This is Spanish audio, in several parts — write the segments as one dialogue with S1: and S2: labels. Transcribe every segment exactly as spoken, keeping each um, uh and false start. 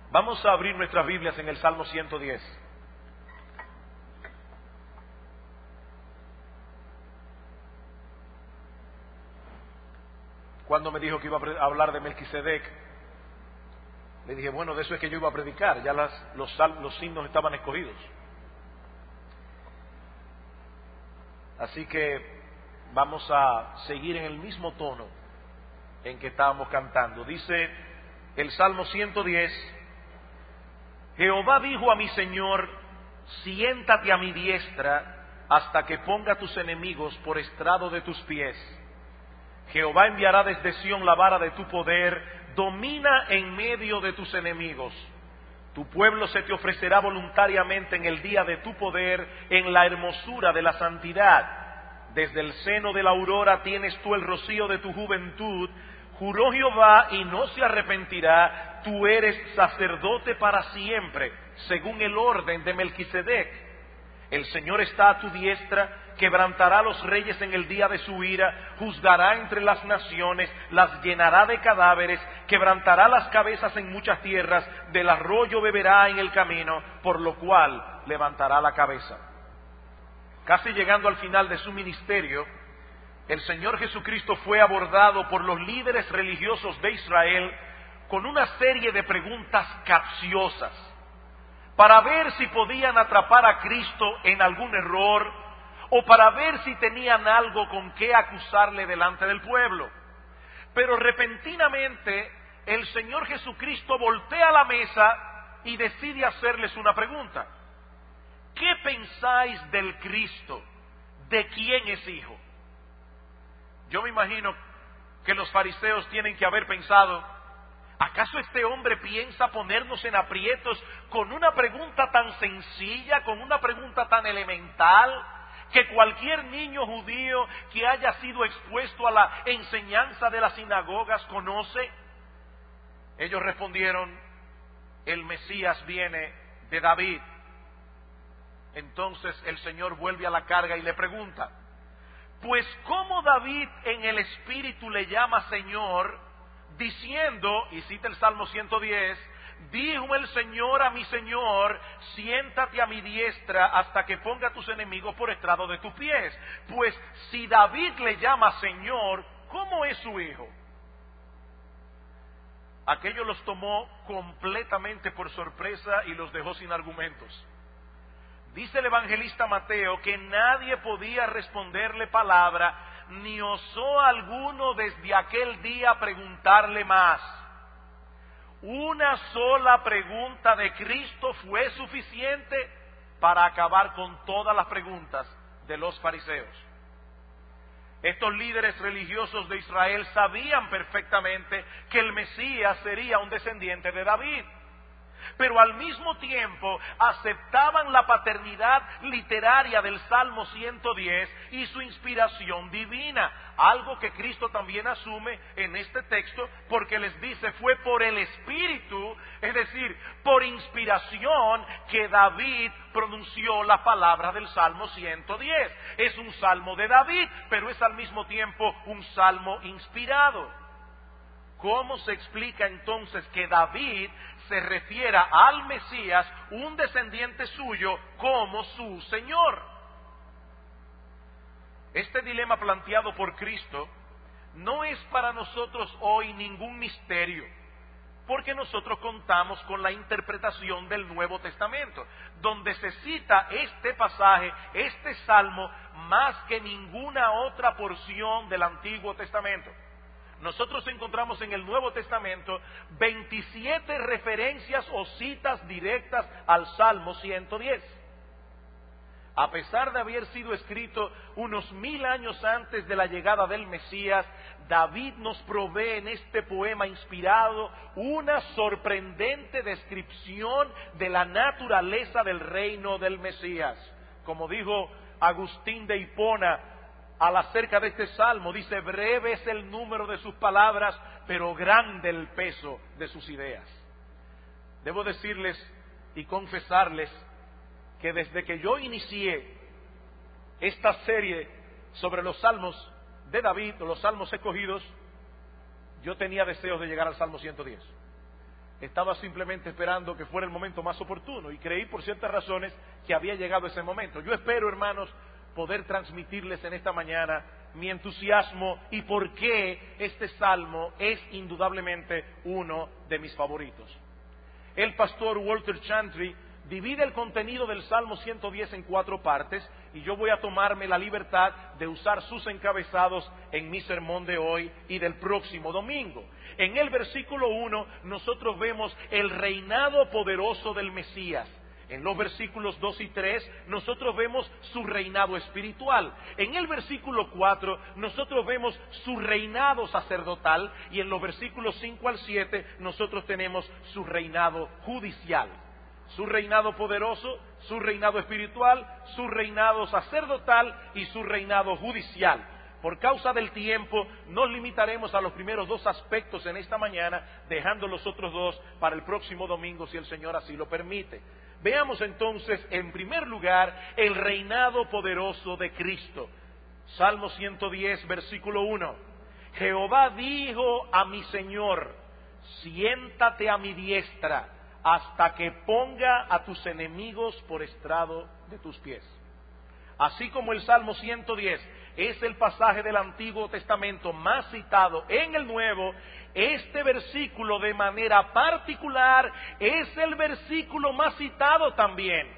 S1: Vamos a abrir nuestras Biblias en el Salmo ciento diez. Cuando me dijo que iba a hablar de Melquisedec, le dije, bueno, de eso es que yo iba a predicar, ya las, los, los signos estaban escogidos. Así que vamos a seguir en el mismo tono en que estábamos cantando. Dice el Salmo ciento diez, Jehová dijo a mi Señor, siéntate a mi diestra hasta que ponga tus enemigos por estrado de tus pies. Jehová enviará desde Sión la vara de tu poder, domina en medio de tus enemigos. Tu pueblo se te ofrecerá voluntariamente en el día de tu poder, en la hermosura de la santidad. Desde el seno de la aurora tienes tú el rocío de tu juventud. Juró Jehová y no se arrepentirá, tú eres sacerdote para siempre, según el orden de Melquisedec. El Señor está a tu diestra, quebrantará a los reyes en el día de su ira, juzgará entre las naciones, las llenará de cadáveres, quebrantará las cabezas en muchas tierras, del arroyo beberá en el camino, por lo cual levantará la cabeza. Casi llegando al final de su ministerio, el Señor Jesucristo fue abordado por los líderes religiosos de Israel con una serie de preguntas capciosas para ver si podían atrapar a Cristo en algún error o para ver si tenían algo con qué acusarle delante del pueblo. Pero repentinamente el Señor Jesucristo voltea la mesa y decide hacerles una pregunta. ¿Qué pensáis del Cristo? ¿De quién es hijo? Yo me imagino que los fariseos tienen que haber pensado, ¿acaso este hombre piensa ponernos en aprietos con una pregunta tan sencilla, con una pregunta tan elemental, que cualquier niño judío que haya sido expuesto a la enseñanza de las sinagogas conoce? Ellos respondieron, el Mesías viene de David. Entonces el Señor vuelve a la carga y le pregunta, pues ¿cómo David en el Espíritu le llama Señor, diciendo, y cita el Salmo ciento diez, dijo el Señor a mi Señor, siéntate a mi diestra hasta que ponga a tus enemigos por estrado de tus pies? Pues si David le llama Señor, ¿cómo es su hijo? Aquello los tomó completamente por sorpresa y los dejó sin argumentos. Dice el evangelista Mateo que nadie podía responderle palabra, ni osó alguno desde aquel día preguntarle más. Una sola pregunta de Cristo fue suficiente para acabar con todas las preguntas de los fariseos. Estos líderes religiosos de Israel sabían perfectamente que el Mesías sería un descendiente de David, pero al mismo tiempo aceptaban la paternidad literaria del Salmo ciento diez y su inspiración divina, algo que Cristo también asume en este texto, porque les dice, fue por el Espíritu, es decir, por inspiración, que David pronunció la palabra del Salmo ciento diez. Es un salmo de David, pero es al mismo tiempo un salmo inspirado. ¿Cómo se explica entonces que David se refiera al Mesías, un descendiente suyo, como su Señor? Este dilema planteado por Cristo no es para nosotros hoy ningún misterio, porque nosotros contamos con la interpretación del Nuevo Testamento, donde se cita este pasaje, este salmo, más que ninguna otra porción del Antiguo Testamento. Nosotros encontramos en el Nuevo Testamento veintisiete referencias o citas directas al Salmo ciento diez. A pesar de haber sido escrito unos mil años antes de la llegada del Mesías, David nos provee en este poema inspirado una sorprendente descripción de la naturaleza del reino del Mesías. Como dijo Agustín de Hipona al acerca de este salmo, dice, breve es el número de sus palabras, pero grande el peso de sus ideas. Debo decirles y confesarles que desde que yo inicié esta serie sobre los salmos de David, o los salmos escogidos, yo tenía deseos de llegar al Salmo ciento diez. Estaba simplemente esperando que fuera el momento más oportuno y creí por ciertas razones que había llegado ese momento. Yo espero, hermanos, poder transmitirles en esta mañana mi entusiasmo y por qué este salmo es indudablemente uno de mis favoritos. El pastor Walter Chantry divide el contenido del Salmo ciento diez en cuatro partes y yo voy a tomarme la libertad de usar sus encabezados en mi sermón de hoy y del próximo domingo. En el versículo uno nosotros vemos el reinado poderoso del Mesías. En los versículos dos y tres nosotros vemos su reinado espiritual. En el versículo cuatro nosotros vemos su reinado sacerdotal y en los versículos cinco al siete nosotros tenemos su reinado judicial. Su reinado poderoso, su reinado espiritual, su reinado sacerdotal y su reinado judicial. Por causa del tiempo, nos limitaremos a los primeros dos aspectos en esta mañana, dejando los otros dos para el próximo domingo, si el Señor así lo permite. Veamos entonces, en primer lugar, el reinado poderoso de Cristo. Salmo ciento diez, versículo uno. Jehová dijo a mi Señor, siéntate a mi diestra, hasta que ponga a tus enemigos por estrado de tus pies. Así como el Salmo ciento diez es el pasaje del Antiguo Testamento más citado en el Nuevo, este versículo de manera particular es el versículo más citado también.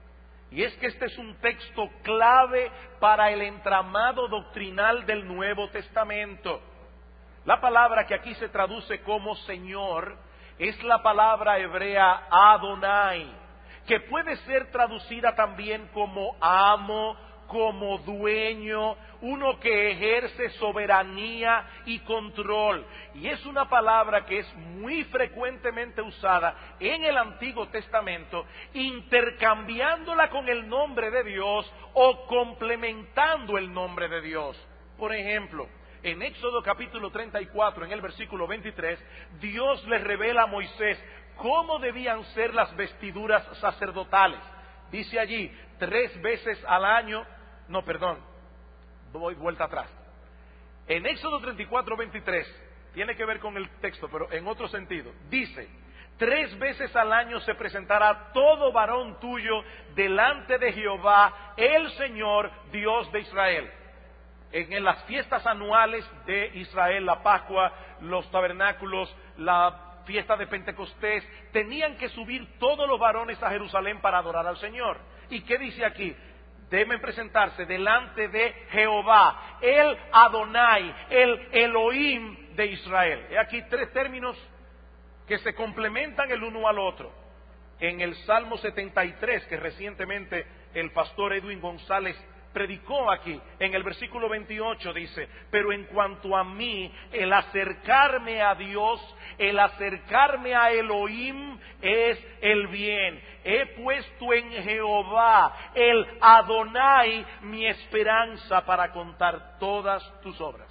S1: Y es que este es un texto clave para el entramado doctrinal del Nuevo Testamento. La palabra que aquí se traduce como Señor es la palabra hebrea Adonai, que puede ser traducida también como amo, como dueño, uno que ejerce soberanía y control. Y es una palabra que es muy frecuentemente usada en el Antiguo Testamento, intercambiándola con el nombre de Dios o complementando el nombre de Dios. Por ejemplo, en Éxodo capítulo treinta y cuatro, en el versículo veintitrés, Dios le revela a Moisés cómo debían ser las vestiduras sacerdotales. Dice allí, tres veces al año, no, perdón, doy vuelta atrás. En Éxodo treinta y cuatro, veintitrés, tiene que ver con el texto, pero en otro sentido. Dice, tres veces al año se presentará todo varón tuyo delante de Jehová, el Señor, Dios de Israel. En las fiestas anuales de Israel, la Pascua, los tabernáculos, la fiesta de Pentecostés, tenían que subir todos los varones a Jerusalén para adorar al Señor. ¿Y qué dice aquí? Deben presentarse delante de Jehová, el Adonai, el Elohim de Israel. He aquí tres términos que se complementan el uno al otro. En el Salmo setenta y tres, que recientemente el pastor Edwin González predicó aquí, en el versículo veintiocho dice, pero en cuanto a mí, el acercarme a Dios, el acercarme a Elohim es el bien. He puesto en Jehová, el Adonai, mi esperanza para contar todas tus obras.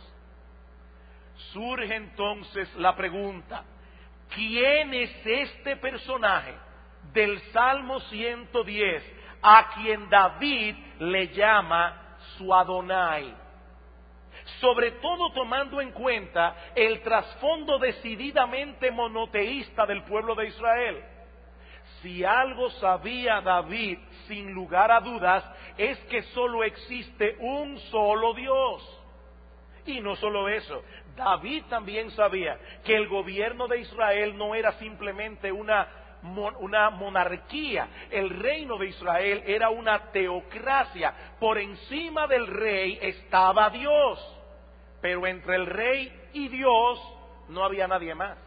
S1: Surge entonces la pregunta, ¿quién es este personaje del Salmo ciento diez a quien David le llama su Adonai? Sobre todo tomando en cuenta el trasfondo decididamente monoteísta del pueblo de Israel. Si algo sabía David, sin lugar a dudas, es que solo existe un solo Dios. Y no solo eso, David también sabía que el gobierno de Israel no era simplemente una una monarquía. El reino de Israel era una teocracia. Por encima del rey estaba Dios, pero entre el rey y Dios no había nadie más.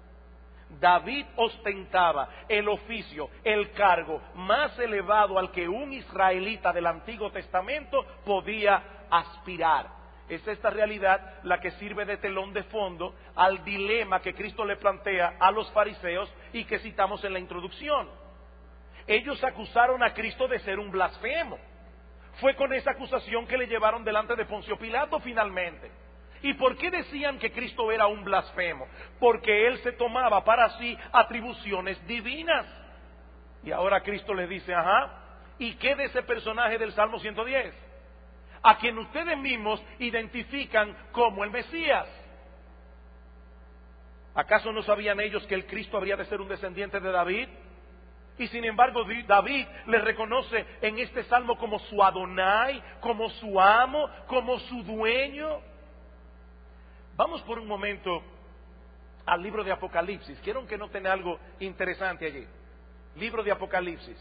S1: David ostentaba el oficio, el cargo más elevado al que un israelita del Antiguo Testamento podía aspirar. Es esta realidad la que sirve de telón de fondo al dilema que Cristo le plantea a los fariseos y que citamos en la introducción. Ellos acusaron a Cristo de ser un blasfemo. Fue con esa acusación que le llevaron delante de Poncio Pilato finalmente. ¿Y por qué decían que Cristo era un blasfemo? Porque él se tomaba para sí atribuciones divinas. Y ahora Cristo les dice, ajá, ¿y qué de ese personaje del Salmo ciento diez? A quien ustedes mismos identifican como el Mesías. ¿Acaso no sabían ellos que el Cristo habría de ser un descendiente de David? Y sin embargo David le reconoce en este salmo como su Adonai, como su amo, como su dueño. Vamos por un momento al libro de Apocalipsis. Quiero que noten algo interesante allí. Libro de Apocalipsis.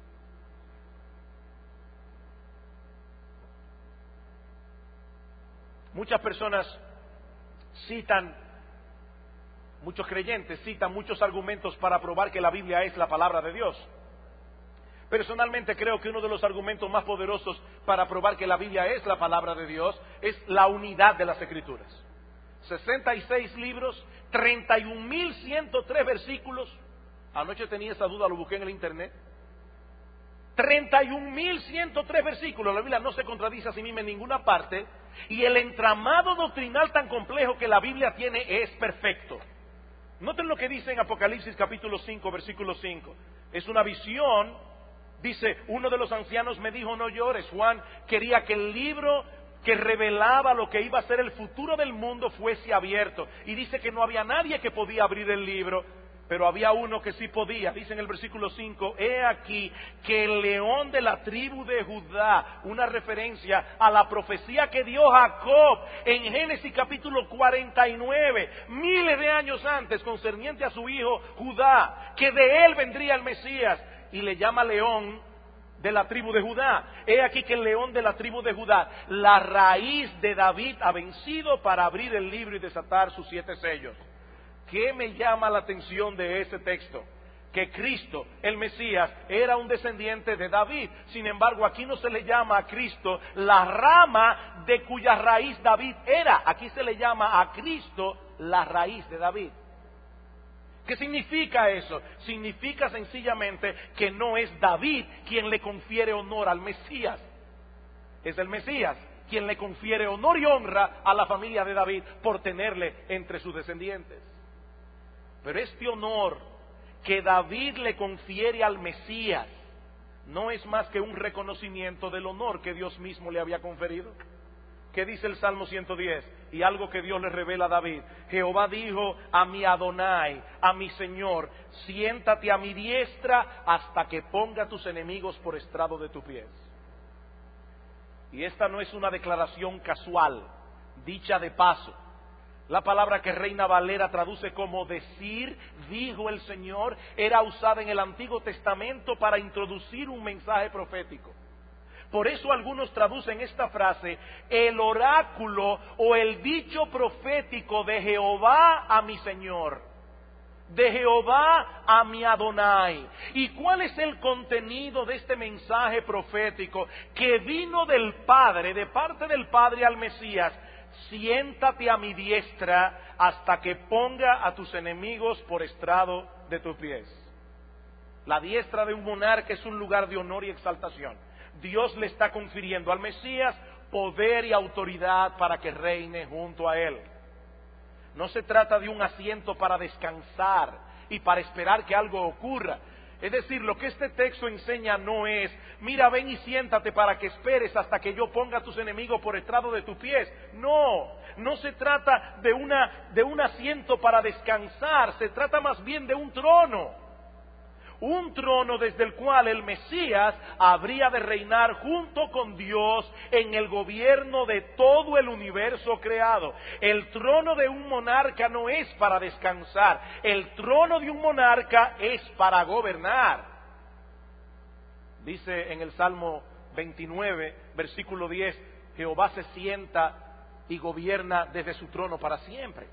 S1: Muchas personas citan, muchos creyentes citan muchos argumentos para probar que la Biblia es la palabra de Dios. Personalmente creo que uno de los argumentos más poderosos para probar que la Biblia es la palabra de Dios es la unidad de las Escrituras. sesenta y seis libros, treinta y un mil ciento tres versículos. Anoche tenía esa duda, lo busqué en el internet. treinta y un mil ciento tres versículos. La Biblia no se contradice a sí misma en ninguna parte. Y el entramado doctrinal tan complejo que la Biblia tiene es perfecto. Noten lo que dice en Apocalipsis capítulo cinco, versículo cinco. Es una visión. Dice, uno de los ancianos me dijo, no llores. Juan quería que el libro que revelaba lo que iba a ser el futuro del mundo fuese abierto. Y dice que no había nadie que podía abrir el libro, pero había uno que sí podía. Dice en el versículo cinco, he aquí que el león de la tribu de Judá, una referencia a la profecía que dio Jacob en Génesis capítulo cuarenta y nueve, miles de años antes, concerniente a su hijo Judá, que de él vendría el Mesías, y le llama león de la tribu de Judá. He aquí que el león de la tribu de Judá, la raíz de David, ha vencido para abrir el libro y desatar sus siete sellos. ¿Qué me llama la atención de ese texto? Que Cristo, el Mesías, era un descendiente de David. Sin embargo, aquí no se le llama a Cristo la rama de cuya raíz David era. Aquí se le llama a Cristo la raíz de David. ¿Qué significa eso? Significa sencillamente que no es David quien le confiere honor al Mesías. Es el Mesías quien le confiere honor y honra a la familia de David por tenerle entre sus descendientes. Pero este honor que David le confiere al Mesías no es más que un reconocimiento del honor que Dios mismo le había conferido. ¿Qué dice el Salmo ciento diez? Y algo que Dios le revela a David. Jehová dijo a mi Adonai, a mi Señor, siéntate a mi diestra hasta que ponga a tus enemigos por estrado de tus pies. Y esta no es una declaración casual, dicha de paso. La palabra que Reina Valera traduce como decir, dijo el Señor, era usada en el Antiguo Testamento para introducir un mensaje profético. Por eso algunos traducen esta frase, el oráculo o el dicho profético de Jehová a mi Señor, de Jehová a mi Adonai. ¿Y cuál es el contenido de este mensaje profético que vino del Padre, de parte del Padre al Mesías? Siéntate a mi diestra hasta que ponga a tus enemigos por estrado de tus pies. La diestra de un monarca es un lugar de honor y exaltación. Dios le está confiriendo al Mesías poder y autoridad para que reine junto a él. No se trata de un asiento para descansar y para esperar que algo ocurra. Es decir, lo que este texto enseña no es, mira, ven y siéntate para que esperes hasta que yo ponga a tus enemigos por estrado de tus pies. No, no se trata de una, de un asiento para descansar, se trata más bien de un trono. Un trono desde el cual el Mesías habría de reinar junto con Dios en el gobierno de todo el universo creado. El trono de un monarca no es para descansar, el trono de un monarca es para gobernar. Dice en el Salmo veintinueve, versículo diez, Jehová se sienta y gobierna desde su trono para siempre.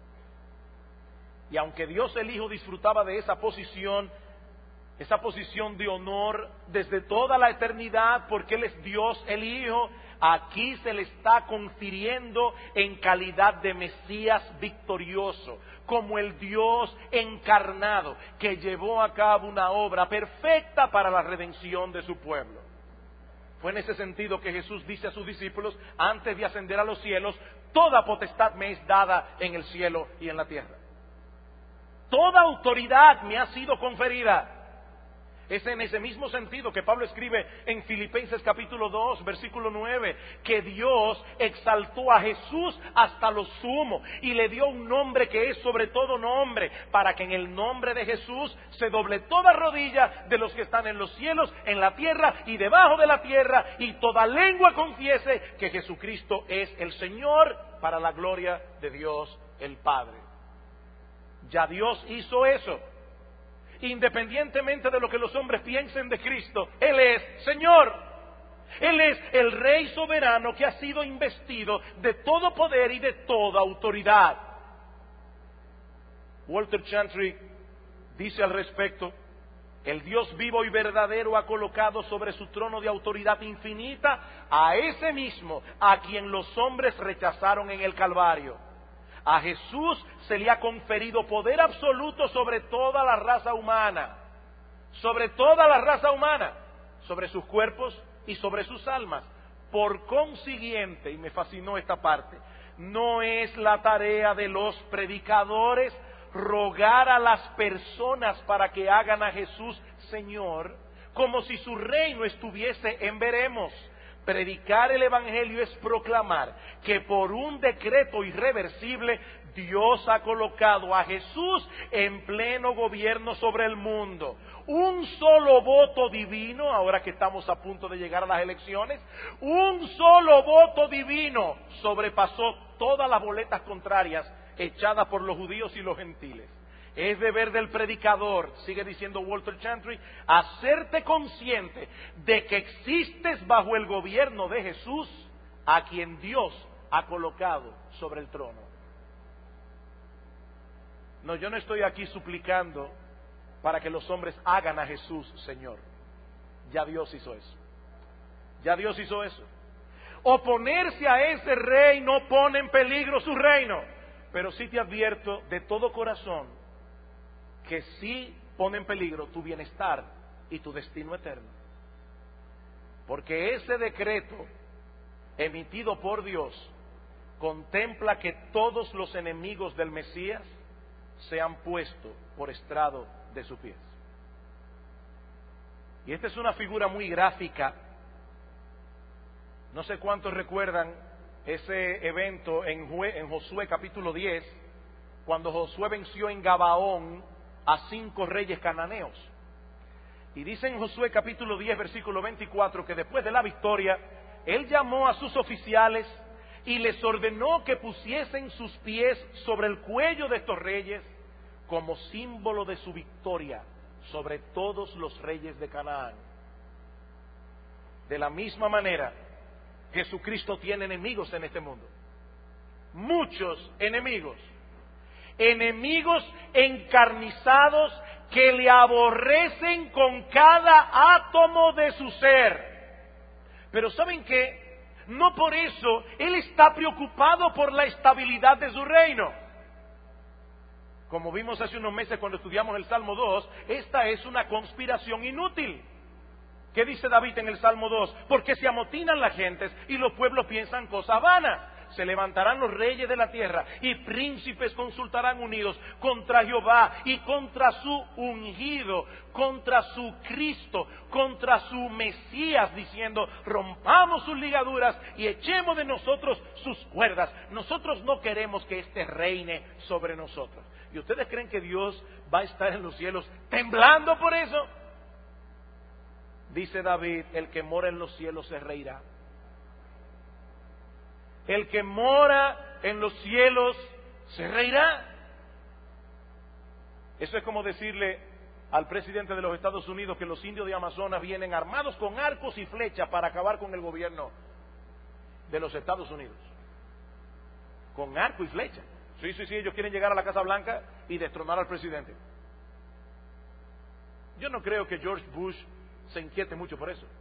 S1: Y aunque Dios el Hijo disfrutaba de esa posición, esa posición de honor desde toda la eternidad, porque Él es Dios el Hijo, aquí se le está confiriendo en calidad de Mesías victorioso, como el Dios encarnado que llevó a cabo una obra perfecta para la redención de su pueblo. Fue en ese sentido que Jesús dice a sus discípulos, antes de ascender a los cielos, toda potestad me es dada en el cielo y en la tierra. Toda autoridad me ha sido conferida. Es en ese mismo sentido que Pablo escribe en Filipenses capítulo dos, versículo nueve, que Dios exaltó a Jesús hasta lo sumo y le dio un nombre que es sobre todo nombre, para que en el nombre de Jesús se doble toda rodilla de los que están en los cielos, en la tierra y debajo de la tierra, y toda lengua confiese que Jesucristo es el Señor, para la gloria de Dios el Padre. Ya Dios hizo eso. Independientemente de lo que los hombres piensen de Cristo, Él es Señor. Él es el Rey soberano que ha sido investido de todo poder y de toda autoridad. Walter Chantry dice al respecto: el Dios vivo y verdadero ha colocado sobre su trono de autoridad infinita a ese mismo a quien los hombres rechazaron en el Calvario. A Jesús se le ha conferido poder absoluto sobre toda la raza humana, sobre toda la raza humana, sobre sus cuerpos y sobre sus almas. Por consiguiente, y me fascinó esta parte, no es la tarea de los predicadores rogar a las personas para que hagan a Jesús Señor, como si su reino estuviese en veremos. Predicar el Evangelio es proclamar que por un decreto irreversible Dios ha colocado a Jesús en pleno gobierno sobre el mundo. Un solo voto divino, ahora que estamos a punto de llegar a las elecciones, un solo voto divino sobrepasó todas las boletas contrarias echadas por los judíos y los gentiles. Es deber del predicador, sigue diciendo Walter Chantry, hacerte consciente de que existes bajo el gobierno de Jesús, a quien Dios ha colocado sobre el trono. No, yo no estoy aquí suplicando para que los hombres hagan a Jesús Señor. Ya Dios hizo eso. Ya Dios hizo eso. Oponerse a ese rey no pone en peligro su reino, pero sí te advierto de todo corazón que sí pone en peligro tu bienestar y tu destino eterno. Porque ese decreto emitido por Dios contempla que todos los enemigos del Mesías sean puestos por estrado de sus pies. Y esta es una figura muy gráfica. No sé cuántos recuerdan ese evento en, Jue, en Josué capítulo diez, cuando Josué venció en Gabaón a cinco reyes cananeos. Y dice en Josué capítulo diez versículo veinticuatro que después de la victoria él llamó a sus oficiales y les ordenó que pusiesen sus pies sobre el cuello de estos reyes como símbolo de su victoria sobre todos los reyes de Canaán. De la misma manera, Jesucristo tiene enemigos en este mundo, muchos enemigos. Enemigos encarnizados que le aborrecen con cada átomo de su ser. Pero ¿saben qué? No por eso Él está preocupado por la estabilidad de su reino. Como vimos hace unos meses cuando estudiamos el Salmo dos, esta es una conspiración inútil. ¿Qué dice David en el Salmo dos? Porque se amotinan las gentes y los pueblos piensan cosas vanas. Se levantarán los reyes de la tierra y príncipes consultarán unidos contra Jehová y contra su ungido, contra su Cristo, contra su Mesías, diciendo: rompamos sus ligaduras y echemos de nosotros sus cuerdas. Nosotros no queremos que éste reine sobre nosotros. ¿Y ustedes creen que Dios va a estar en los cielos temblando por eso? Dice David: el que mora en los cielos se reirá. El que mora en los cielos se reirá. Eso es como decirle al presidente de los Estados Unidos que los indios de Amazonas vienen armados con arcos y flechas para acabar con el gobierno de los Estados Unidos. Con arco y flecha. Sí, sí, sí, ellos quieren llegar a la Casa Blanca y destronar al presidente. Yo no creo que George Bush se inquiete mucho por eso.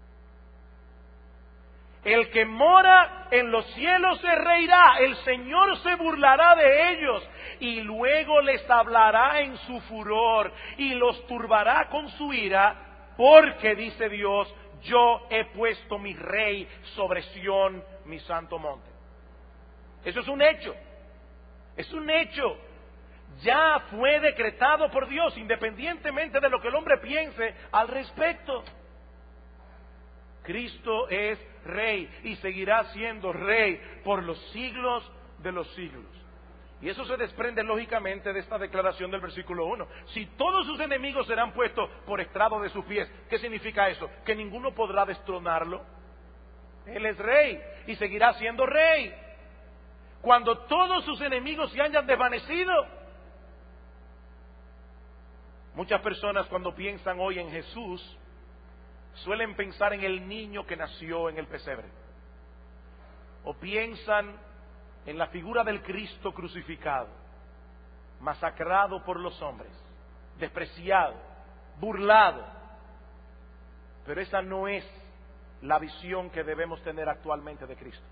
S1: El que mora en los cielos se reirá, el Señor se burlará de ellos y luego les hablará en su furor y los turbará con su ira, porque, dice Dios, yo he puesto mi rey sobre Sión, mi santo monte. Eso es un hecho, es un hecho. ya fue decretado por Dios, independientemente de lo que el hombre piense al respecto. Cristo es Rey y seguirá siendo Rey por los siglos de los siglos. Y eso se desprende lógicamente de esta declaración del versículo uno. Si todos sus enemigos serán puestos por estrado de sus pies, ¿qué significa eso? Que ninguno podrá destronarlo. Él es Rey y seguirá siendo Rey. Cuando todos sus enemigos se hayan desvanecido. Muchas personas cuando piensan hoy en Jesús, suelen pensar en el niño que nació en el pesebre. O piensan en la figura del Cristo crucificado, masacrado por los hombres, despreciado, burlado. Pero esa no es la visión que debemos tener actualmente de Cristo.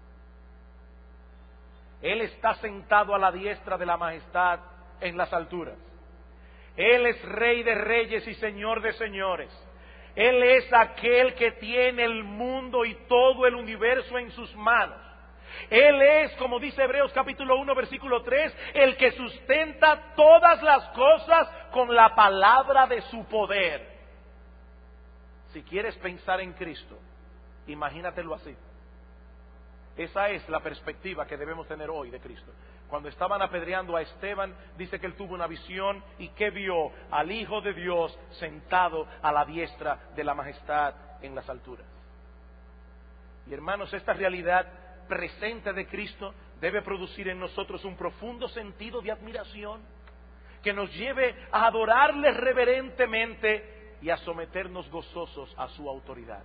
S1: Él está sentado a la diestra de la majestad en las alturas. Él es Rey de reyes y Señor de señores. Él es aquel que tiene el mundo y todo el universo en sus manos. Él es, como dice Hebreos capítulo uno, versículo tres, el que sustenta todas las cosas con la palabra de su poder. Si quieres pensar en Cristo, imagínatelo así. Esa es la perspectiva que debemos tener hoy de Cristo. Cuando estaban apedreando a Esteban, dice que él tuvo una visión y que vio al Hijo de Dios sentado a la diestra de la majestad en las alturas. Y hermanos, esta realidad presente de Cristo debe producir en nosotros un profundo sentido de admiración que nos lleve a adorarle reverentemente y a someternos gozosos a su autoridad.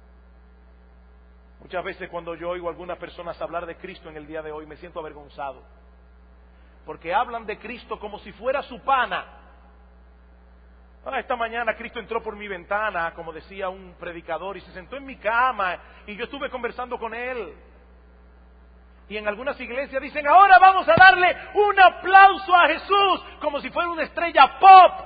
S1: Muchas veces cuando yo oigo a algunas personas hablar de Cristo en el día de hoy me siento avergonzado, porque hablan de Cristo como si fuera su pana. Ah, esta mañana Cristo entró por mi ventana, como decía un predicador, y se sentó en mi cama y yo estuve conversando con él. Y en algunas iglesias dicen, ahora vamos a darle un aplauso a Jesús, como si fuera una estrella pop.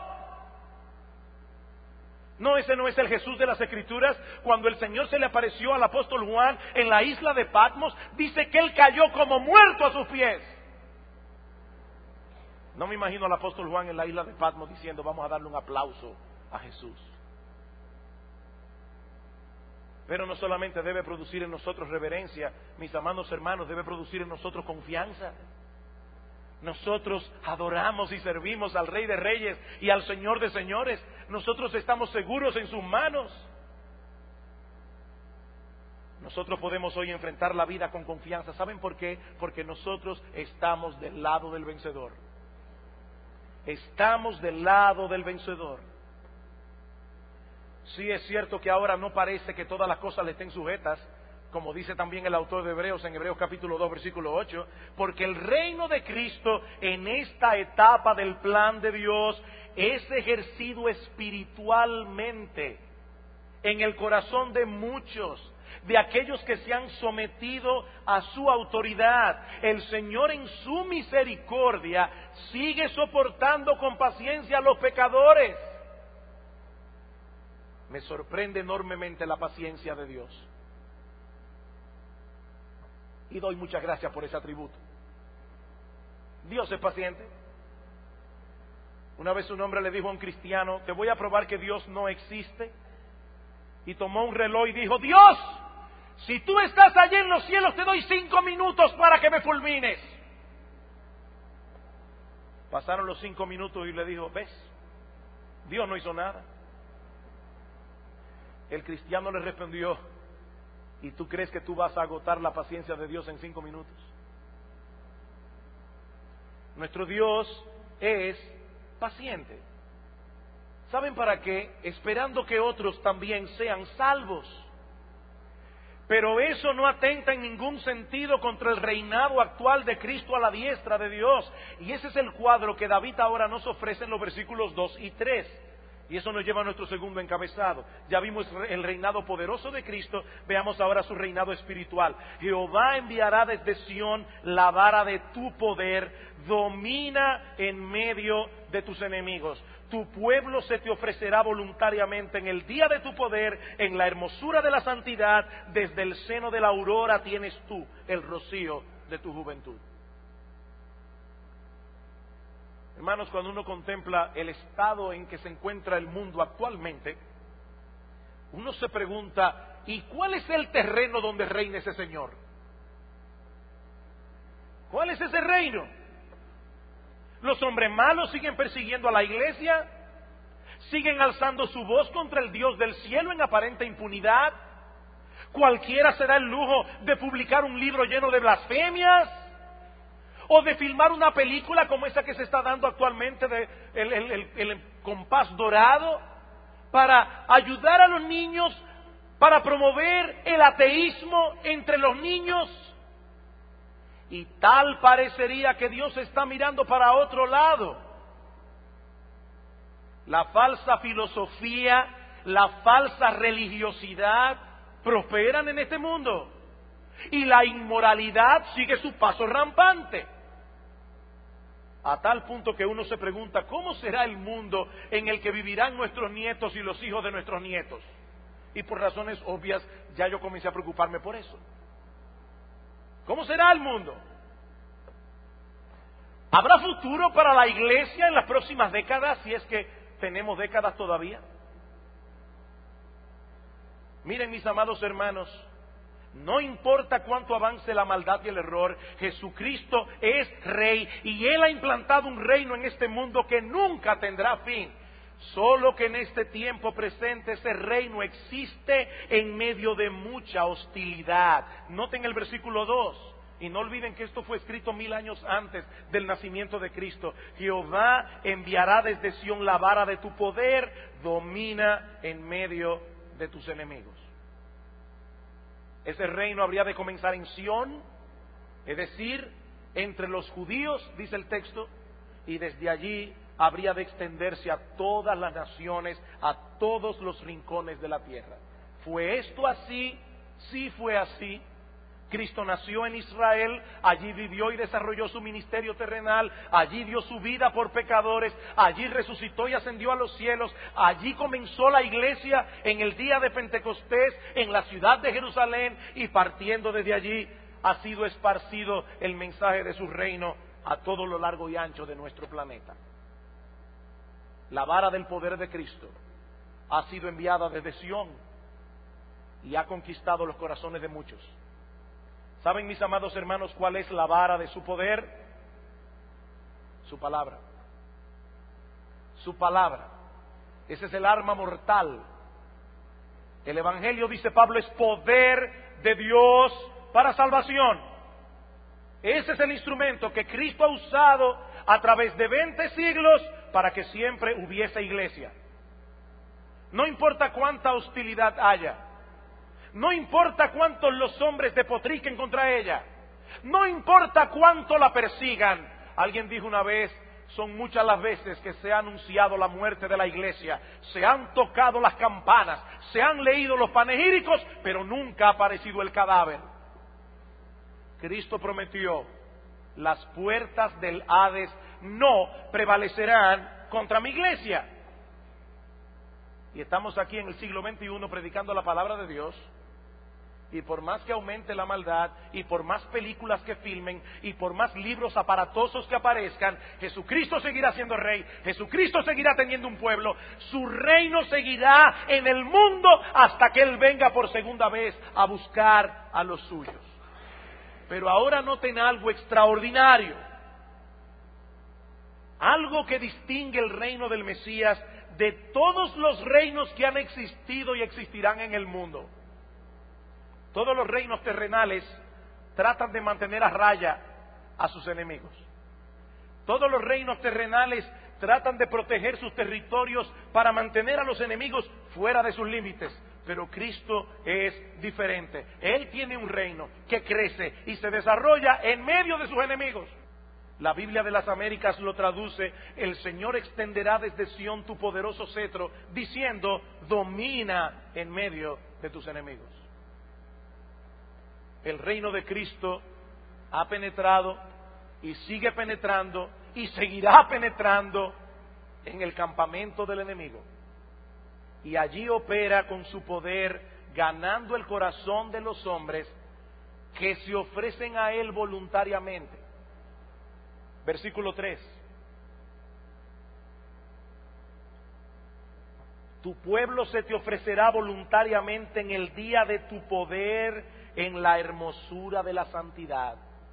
S1: No, ese no es el Jesús de las Escrituras. Cuando el Señor se le apareció al apóstol Juan en la isla de Patmos, dice que él cayó como muerto a sus pies. No me imagino al apóstol Juan en la isla de Patmos diciendo, vamos a darle un aplauso a Jesús. Pero no solamente debe producir en nosotros reverencia, mis amados hermanos, debe producir en nosotros confianza. Nosotros adoramos y servimos al Rey de Reyes y al Señor de Señores. Nosotros estamos seguros en sus manos. Nosotros podemos hoy enfrentar la vida con confianza. ¿Saben por qué? Porque nosotros estamos del lado del vencedor. Estamos del lado del vencedor. Sí es cierto que ahora no parece que todas las cosas le estén sujetas, como dice también el autor de Hebreos en Hebreos capítulo dos versículo ocho, porque el reino de Cristo en esta etapa del plan de Dios es ejercido espiritualmente en el corazón de muchos, de aquellos que se han sometido a su autoridad. El Señor en su misericordia sigue soportando con paciencia a los pecadores. Me sorprende enormemente la paciencia de Dios. Y doy muchas gracias por ese atributo. Dios es paciente. Una vez un hombre le dijo a un cristiano, te voy a probar que Dios no existe. Y tomó un reloj y dijo, Dios, si tú estás allí en los cielos, te doy cinco minutos para que me fulmines. Pasaron los cinco minutos y le dijo, ves, Dios no hizo nada. El cristiano le respondió, ¿y tú crees que tú vas a agotar la paciencia de Dios en cinco minutos? Nuestro Dios es paciente. ¿Saben para qué? Esperando que otros también sean salvos. Pero eso no atenta en ningún sentido contra el reinado actual de Cristo a la diestra de Dios. Y ese es el cuadro que David ahora nos ofrece en los versículos dos y tres. Y eso nos lleva a nuestro segundo encabezado. Ya vimos el reinado poderoso de Cristo, veamos ahora su reinado espiritual. Jehová enviará desde Sión la vara de tu poder, domina en medio de tus enemigos. Tu pueblo se te ofrecerá voluntariamente en el día de tu poder, en la hermosura de la santidad, desde el seno de la aurora tienes tú el rocío de tu juventud. Hermanos, cuando uno contempla el estado en que se encuentra el mundo actualmente, uno se pregunta, ¿y cuál es el terreno donde reina ese Señor? ¿Cuál es ese reino? Los hombres malos siguen persiguiendo a la iglesia, siguen alzando su voz contra el Dios del cielo en aparente impunidad. Cualquiera se da el lujo de publicar un libro lleno de blasfemias o de filmar una película como esa que se está dando actualmente de el, el, el, el compás dorado para ayudar a los niños, para promover el ateísmo entre los niños. Y tal parecería que Dios está mirando para otro lado. La falsa filosofía, la falsa religiosidad prosperan en este mundo y la inmoralidad sigue su paso rampante. A tal punto que uno se pregunta, ¿cómo será el mundo en el que vivirán nuestros nietos y los hijos de nuestros nietos? Y por razones obvias ya yo comencé a preocuparme por eso. ¿Cómo será el mundo? ¿Habrá futuro para la iglesia en las próximas décadas, si es que tenemos décadas todavía? Miren, mis amados hermanos, no importa cuánto avance la maldad y el error, Jesucristo es Rey y Él ha implantado un reino en este mundo que nunca tendrá fin. Solo que en este tiempo presente ese reino existe en medio de mucha hostilidad. Noten el versículo dos. Y no olviden que esto fue escrito mil años antes del nacimiento de Cristo. Jehová enviará desde Sión la vara de tu poder, domina en medio de tus enemigos. Ese reino habría de comenzar en Sión, es decir, entre los judíos, dice el texto, y desde allí habría de extenderse a todas las naciones, a todos los rincones de la tierra. ¿Fue esto así? Sí fue así. Cristo nació en Israel, allí vivió y desarrolló su ministerio terrenal, allí dio su vida por pecadores, allí resucitó y ascendió a los cielos, allí comenzó la iglesia en el día de Pentecostés, en la ciudad de Jerusalén, y partiendo desde allí ha sido esparcido el mensaje de su reino a todo lo largo y ancho de nuestro planeta. La vara del poder de Cristo ha sido enviada desde Sión y ha conquistado los corazones de muchos. ¿Saben, mis amados hermanos, cuál es la vara de su poder? Su palabra. Su palabra. Ese es el arma mortal. El Evangelio, dice Pablo, es poder de Dios para salvación. Ese es el instrumento que Cristo ha usado a través de veinte siglos para que siempre hubiese iglesia. No importa cuánta hostilidad haya. No importa cuántos los hombres depotriquen contra ella. No importa cuánto la persigan. Alguien dijo una vez, son muchas las veces que se ha anunciado la muerte de la iglesia, se han tocado las campanas, se han leído los panegíricos, pero nunca ha aparecido el cadáver. Cristo prometió, las puertas del Hades no prevalecerán contra mi iglesia. Y estamos aquí en el siglo veintiuno predicando la palabra de Dios. Y por más que aumente la maldad, y por más películas que filmen, y por más libros aparatosos que aparezcan, Jesucristo seguirá siendo Rey, Jesucristo seguirá teniendo un pueblo, su reino seguirá en el mundo hasta que Él venga por segunda vez a buscar a los suyos. Pero ahora noten algo extraordinario, algo que distingue el reino del Mesías de todos los reinos que han existido y existirán en el mundo. Todos los reinos terrenales tratan de mantener a raya a sus enemigos. Todos los reinos terrenales tratan de proteger sus territorios para mantener a los enemigos fuera de sus límites. Pero Cristo es diferente. Él tiene un reino que crece y se desarrolla en medio de sus enemigos. La Biblia de las Américas lo traduce: el Señor extenderá desde Sión tu poderoso cetro, diciendo, domina en medio de tus enemigos. El reino de Cristo ha penetrado y sigue penetrando y seguirá penetrando en el campamento del enemigo. Y allí opera con su poder, ganando el corazón de los hombres que se ofrecen a Él voluntariamente. Versículo tres. Tu pueblo se te ofrecerá voluntariamente en el día de tu poder, en la hermosura de la santidad.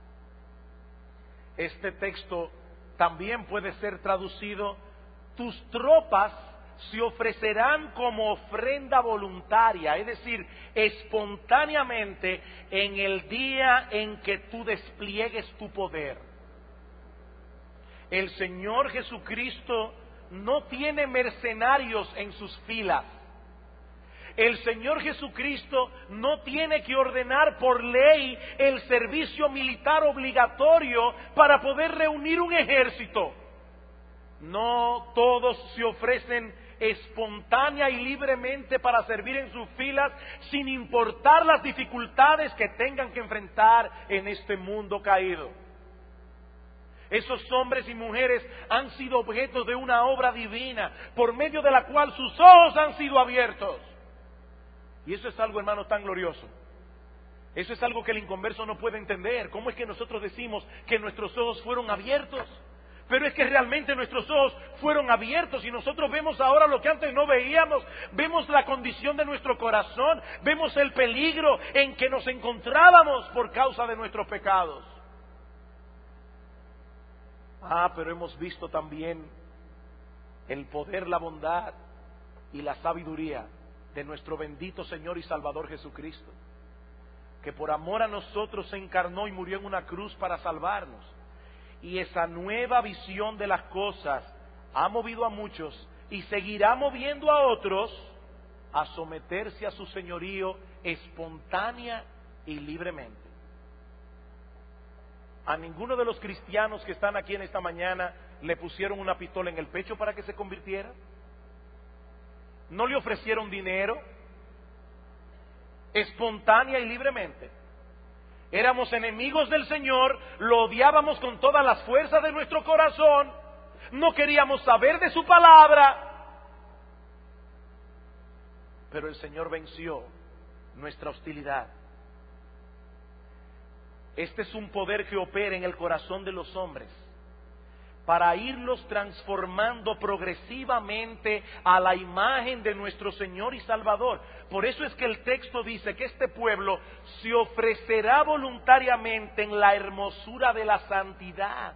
S1: Este texto también puede ser traducido: tus tropas se ofrecerán como ofrenda voluntaria, es decir, espontáneamente en el día en que tú despliegues tu poder. El Señor Jesucristo no tiene mercenarios en sus filas. El Señor Jesucristo no tiene que ordenar por ley el servicio militar obligatorio para poder reunir un ejército. No todos se ofrecen espontánea y libremente para servir en sus filas, sin importar las dificultades que tengan que enfrentar en este mundo caído. Esos hombres y mujeres han sido objetos de una obra divina, por medio de la cual sus ojos han sido abiertos. Y eso es algo, hermano, tan glorioso. Eso es algo que el inconverso no puede entender. ¿Cómo es que nosotros decimos que nuestros ojos fueron abiertos? Pero es que realmente nuestros ojos fueron abiertos y nosotros vemos ahora lo que antes no veíamos. Vemos la condición de nuestro corazón, vemos el peligro en que nos encontrábamos por causa de nuestros pecados. Ah, pero hemos visto también el poder, la bondad y la sabiduría de nuestro bendito Señor y Salvador Jesucristo, que por amor a nosotros se encarnó y murió en una cruz para salvarnos. Y esa nueva visión de las cosas ha movido a muchos y seguirá moviendo a otros a someterse a su señorío espontánea y libremente. A ninguno de los cristianos que están aquí en esta mañana le pusieron una pistola en el pecho para que se convirtiera. No le ofrecieron dinero, espontánea y libremente. Éramos enemigos del Señor, lo odiábamos con todas las fuerzas de nuestro corazón, no queríamos saber de su palabra, pero el Señor venció nuestra hostilidad. Este es un poder que opera en el corazón de los hombres para irlos transformando progresivamente a la imagen de nuestro Señor y Salvador. Por eso es que el texto dice que este pueblo se ofrecerá voluntariamente en la hermosura de la santidad.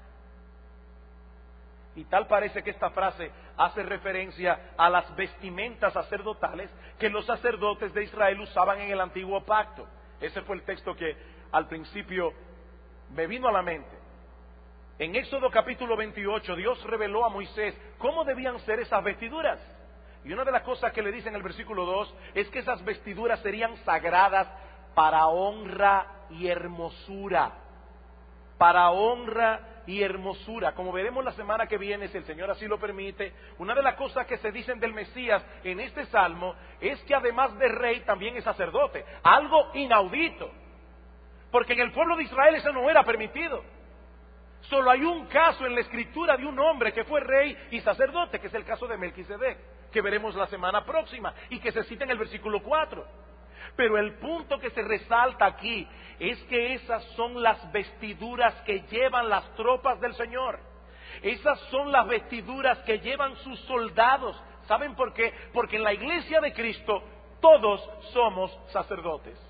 S1: Y tal parece que esta frase hace referencia a las vestimentas sacerdotales que los sacerdotes de Israel usaban en el antiguo pacto. Ese fue el texto que al principio me vino a la mente. En Éxodo capítulo veintiocho, Dios reveló a Moisés cómo debían ser esas vestiduras. Y una de las cosas que le dice en el versículo dos es que esas vestiduras serían sagradas para honra y hermosura. Para honra y hermosura. Como veremos la semana que viene, si el Señor así lo permite, una de las cosas que se dicen del Mesías en este salmo es que además de rey también es sacerdote. Algo inaudito. Porque en el pueblo de Israel eso no era permitido. Solo hay un caso en la escritura de un hombre que fue rey y sacerdote, que es el caso de Melquisedec, que veremos la semana próxima y que se cita en el versículo cuatro. Pero el punto que se resalta aquí es que esas son las vestiduras que llevan las tropas del Señor. Esas son las vestiduras que llevan sus soldados. ¿Saben por qué? Porque en la iglesia de Cristo todos somos sacerdotes.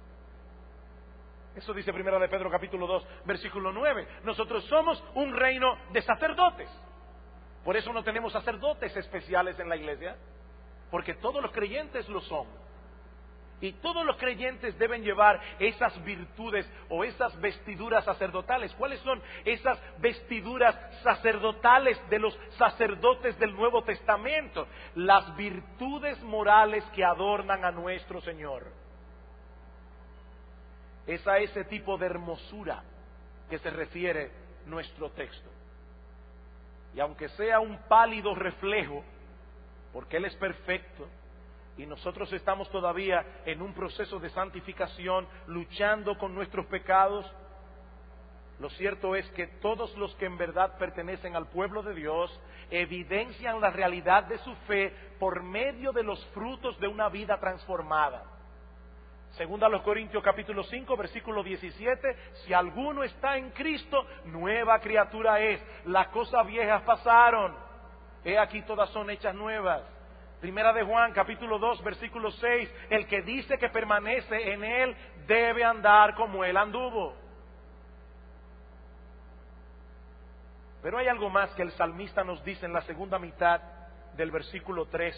S1: Eso dice Primera de Pedro capítulo dos, versículo nueve. Nosotros somos un reino de sacerdotes. Por eso no tenemos sacerdotes especiales en la iglesia, porque todos los creyentes lo son. Y todos los creyentes deben llevar esas virtudes o esas vestiduras sacerdotales. ¿Cuáles son esas vestiduras sacerdotales de los sacerdotes del Nuevo Testamento? Las virtudes morales que adornan a nuestro Señor. Es a ese tipo de hermosura que se refiere nuestro texto. Y aunque sea un pálido reflejo, porque Él es perfecto, y nosotros estamos todavía en un proceso de santificación, luchando con nuestros pecados, lo cierto es que todos los que en verdad pertenecen al pueblo de Dios evidencian la realidad de su fe por medio de los frutos de una vida transformada. Segunda a los Corintios capítulo cinco, versículo diecisiete, si alguno está en Cristo, nueva criatura es. Las cosas viejas pasaron, he aquí todas son hechas nuevas. Primera de Juan, capítulo dos, versículo seis, el que dice que permanece en Él debe andar como Él anduvo. Pero hay algo más que el salmista nos dice en la segunda mitad del versículo tres.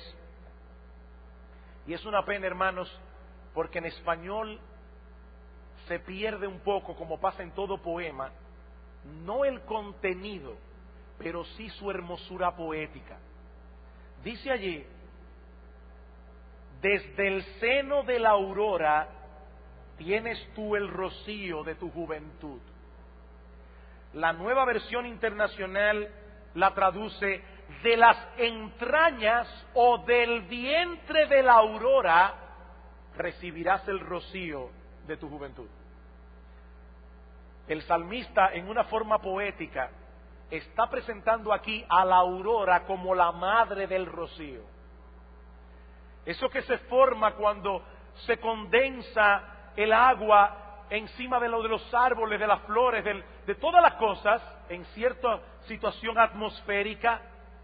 S1: Y es una pena, hermanos, porque en español se pierde un poco, como pasa en todo poema, no el contenido, pero sí su hermosura poética. Dice allí: desde el seno de la aurora tienes tú el rocío de tu juventud. La Nueva Versión Internacional la traduce: de las entrañas o del vientre de la aurora recibirás el rocío de tu juventud. El salmista, en una forma poética, está presentando aquí a la aurora como la madre del rocío. Eso que se forma cuando se condensa el agua encima de, lo, de los árboles, de las flores, de, de todas las cosas, en cierta situación atmosférica.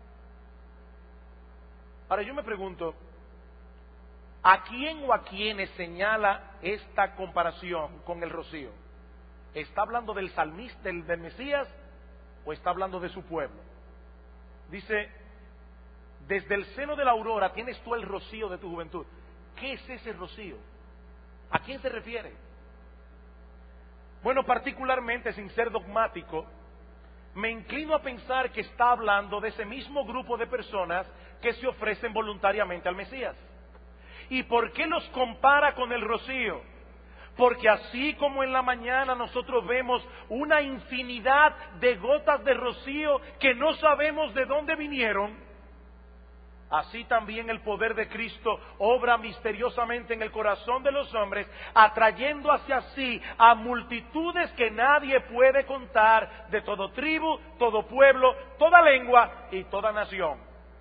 S1: Ahora yo me pregunto, ¿a quién o a quiénes señala esta comparación con el rocío? ¿Está hablando del salmista, del, del Mesías, o está hablando de su pueblo? Dice: desde el seno de la aurora tienes tú el rocío de tu juventud. ¿Qué es ese rocío? ¿A quién se refiere? Bueno, particularmente, sin ser dogmático, me inclino a pensar que está hablando de ese mismo grupo de personas que se ofrecen voluntariamente al Mesías. ¿Y por qué los compara con el rocío? Porque así como en la mañana nosotros vemos una infinidad de gotas de rocío que no sabemos de dónde vinieron, así también el poder de Cristo obra misteriosamente en el corazón de los hombres, atrayendo hacia sí a multitudes que nadie puede contar, de todo tribu, todo pueblo, toda lengua y toda nación.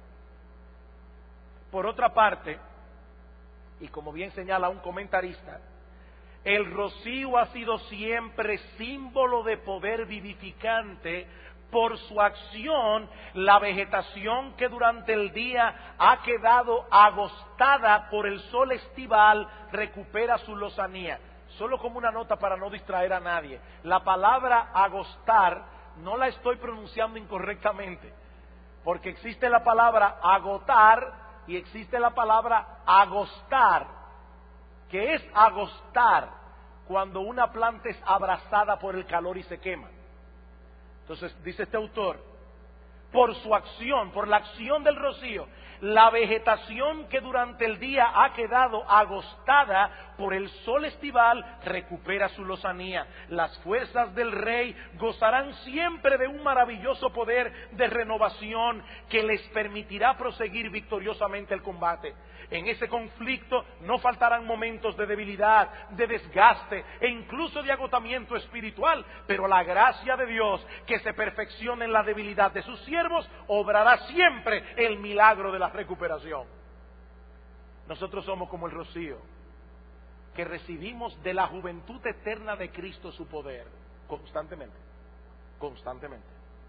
S1: Por otra parte, y como bien señala un comentarista, el rocío ha sido siempre símbolo de poder vivificante. Por su acción, la vegetación que durante el día ha quedado agostada por el sol estival recupera su lozanía. Solo como una nota para no distraer a nadie: la palabra agostar no la estoy pronunciando incorrectamente, porque existe la palabra agotar y existe la palabra agostar. ¿Qué es agostar? Cuando una planta es abrasada por el calor y se quema. Entonces, dice este autor, por su acción, por la acción del rocío, la vegetación que durante el día ha quedado agostada por el sol estival recupera su lozanía. Las fuerzas del Rey gozarán siempre de un maravilloso poder de renovación que les permitirá proseguir victoriosamente el combate. En ese conflicto no faltarán momentos de debilidad, de desgaste e incluso de agotamiento espiritual, pero la gracia de Dios, que se perfecciona en la debilidad de sus siervos, obrará siempre el milagro de la recuperación. Nosotros somos como el rocío, que recibimos de la juventud eterna de Cristo su poder, constantemente, constantemente.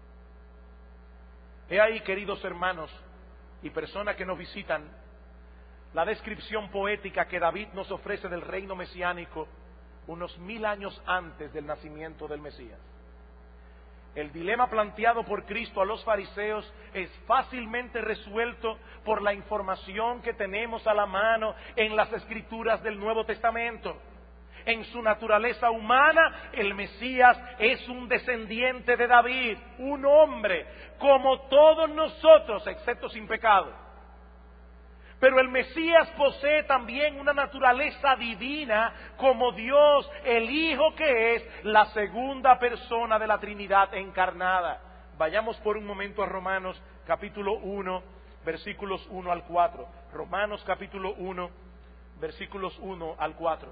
S1: He ahí, queridos hermanos y personas que nos visitan, la descripción poética que David nos ofrece del reino mesiánico unos mil años antes del nacimiento del Mesías. El dilema planteado por Cristo a los fariseos es fácilmente resuelto por la información que tenemos a la mano en las escrituras del Nuevo Testamento. En su naturaleza humana, el Mesías es un descendiente de David, un hombre como todos nosotros, excepto sin pecado. Pero el Mesías posee también una naturaleza divina como Dios, el Hijo, que es la segunda persona de la Trinidad encarnada. Vayamos por un momento a Romanos capítulo uno, versículos uno al cuatro. Romanos capítulo uno, versículos uno al cuatro.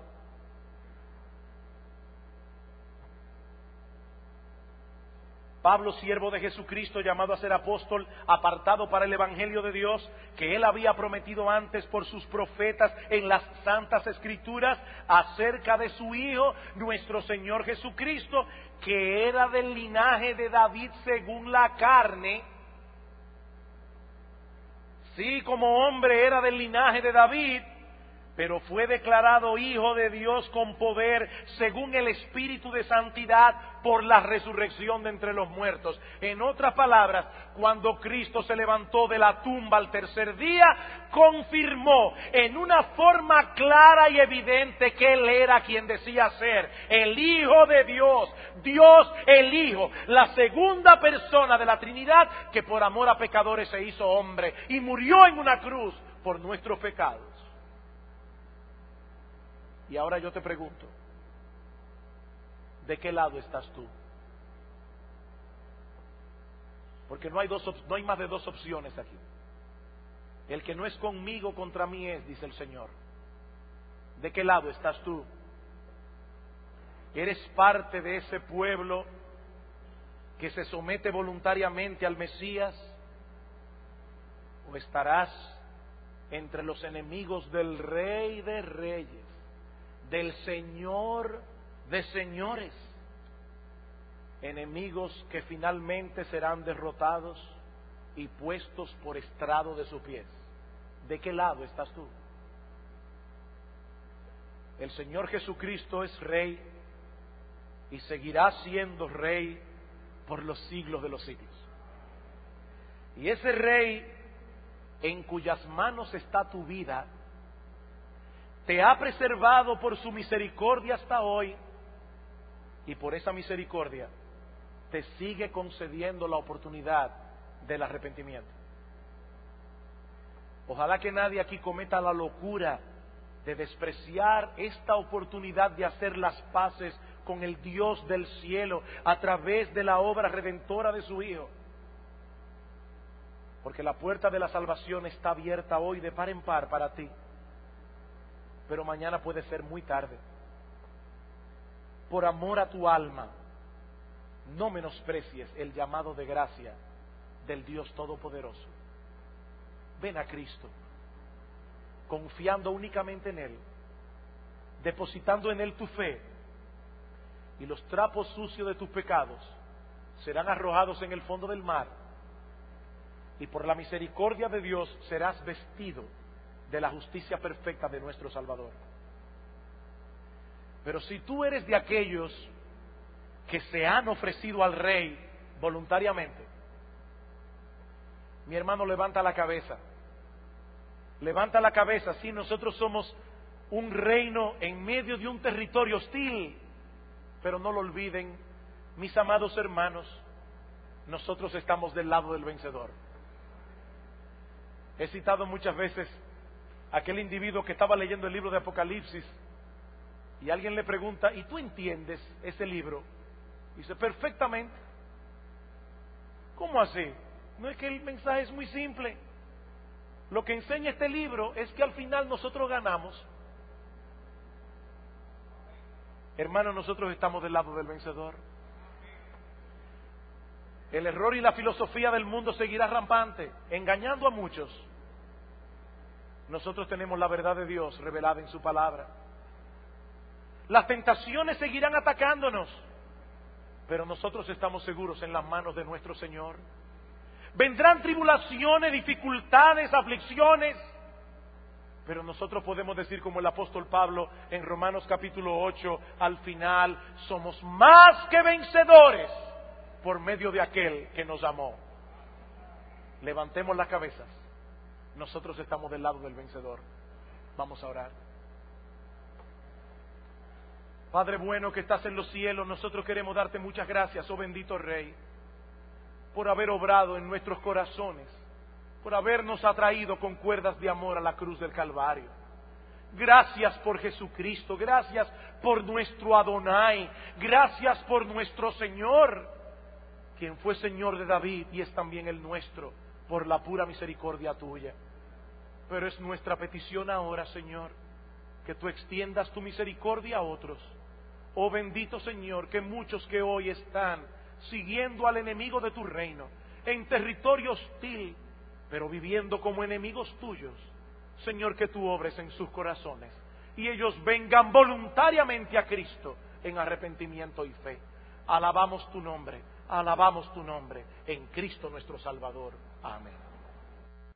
S1: Pablo, siervo de Jesucristo, llamado a ser apóstol, apartado para el Evangelio de Dios, que él había prometido antes por sus profetas en las santas Escrituras, acerca de su Hijo, nuestro Señor Jesucristo, que era del linaje de David según la carne, Sí, como hombre era del linaje de David, pero fue declarado hijo de Dios con poder según el Espíritu de santidad por la resurrección de entre los muertos. En otras palabras, cuando Cristo se levantó de la tumba al tercer día, confirmó en una forma clara y evidente que Él era quien decía ser el Hijo de Dios, Dios el Hijo, la segunda persona de la Trinidad que por amor a pecadores se hizo hombre y murió en una cruz por nuestros pecados. Y ahora yo te pregunto, ¿de qué lado estás tú? Porque no hay dos, no hay más de dos opciones aquí. El que no es conmigo contra mí es, dice el Señor. ¿De qué lado estás tú? ¿Eres parte de ese pueblo que se somete voluntariamente al Mesías? ¿O estarás entre los enemigos del Rey de Reyes, del Señor de señores, enemigos que finalmente serán derrotados y puestos por estrado de sus pies? ¿De qué lado estás tú? El Señor Jesucristo es Rey y seguirá siendo Rey por los siglos de los siglos. Y ese Rey en cuyas manos está tu vida, te ha preservado por su misericordia hasta hoy, y por esa misericordia te sigue concediendo la oportunidad del arrepentimiento. Ojalá que nadie aquí cometa la locura de despreciar esta oportunidad de hacer las paces con el Dios del cielo a través de la obra redentora de su Hijo. Porque la puerta de la salvación está abierta hoy de par en par para ti. Pero mañana puede ser muy tarde. Por amor a tu alma, no menosprecies el llamado de gracia del Dios Todopoderoso. Ven a Cristo, confiando únicamente en Él, depositando en Él tu fe, y los trapos sucios de tus pecados serán arrojados en el fondo del mar, y por la misericordia de Dios serás vestido de la justicia perfecta de nuestro Salvador. Pero si tú eres de aquellos que se han ofrecido al Rey voluntariamente, mi hermano, levanta la cabeza. Levanta la cabeza. Sí, nosotros somos un reino en medio de un territorio hostil, pero no lo olviden, mis amados hermanos, nosotros estamos del lado del vencedor. He citado muchas veces a aquel individuo que estaba leyendo el libro de Apocalipsis y alguien le pregunta: ¿y tú entiendes ese libro? Dice: perfectamente. ¿Cómo así? No, es que el mensaje es muy simple. Lo que enseña este libro es que al final nosotros ganamos. Hermanos, nosotros estamos del lado del vencedor. El error y la filosofía del mundo seguirá rampante, engañando a muchos. Nosotros tenemos la verdad de Dios revelada en su palabra. Las tentaciones seguirán atacándonos, pero nosotros estamos seguros en las manos de nuestro Señor. Vendrán tribulaciones, dificultades, aflicciones, pero nosotros podemos decir como el apóstol Pablo en Romanos capítulo ocho, al final: somos más que vencedores por medio de aquel que nos amó. Levantemos las cabezas. Nosotros estamos del lado del vencedor. Vamos a orar. Padre bueno que estás en los cielos, nosotros queremos darte muchas gracias, oh bendito Rey, por haber obrado en nuestros corazones, por habernos atraído con cuerdas de amor a la cruz del Calvario. Gracias por Jesucristo, gracias por nuestro Adonai, gracias por nuestro Señor, quien fue Señor de David y es también el nuestro, por la pura misericordia tuya. Pero es nuestra petición ahora, Señor, que tú extiendas tu misericordia a otros. Oh bendito Señor, que muchos que hoy están siguiendo al enemigo de tu reino, en territorio hostil, pero viviendo como enemigos tuyos, Señor, que tú obres en sus corazones y ellos vengan voluntariamente a Cristo en arrepentimiento y fe. Alabamos tu nombre, alabamos tu nombre en Cristo nuestro Salvador. Amén.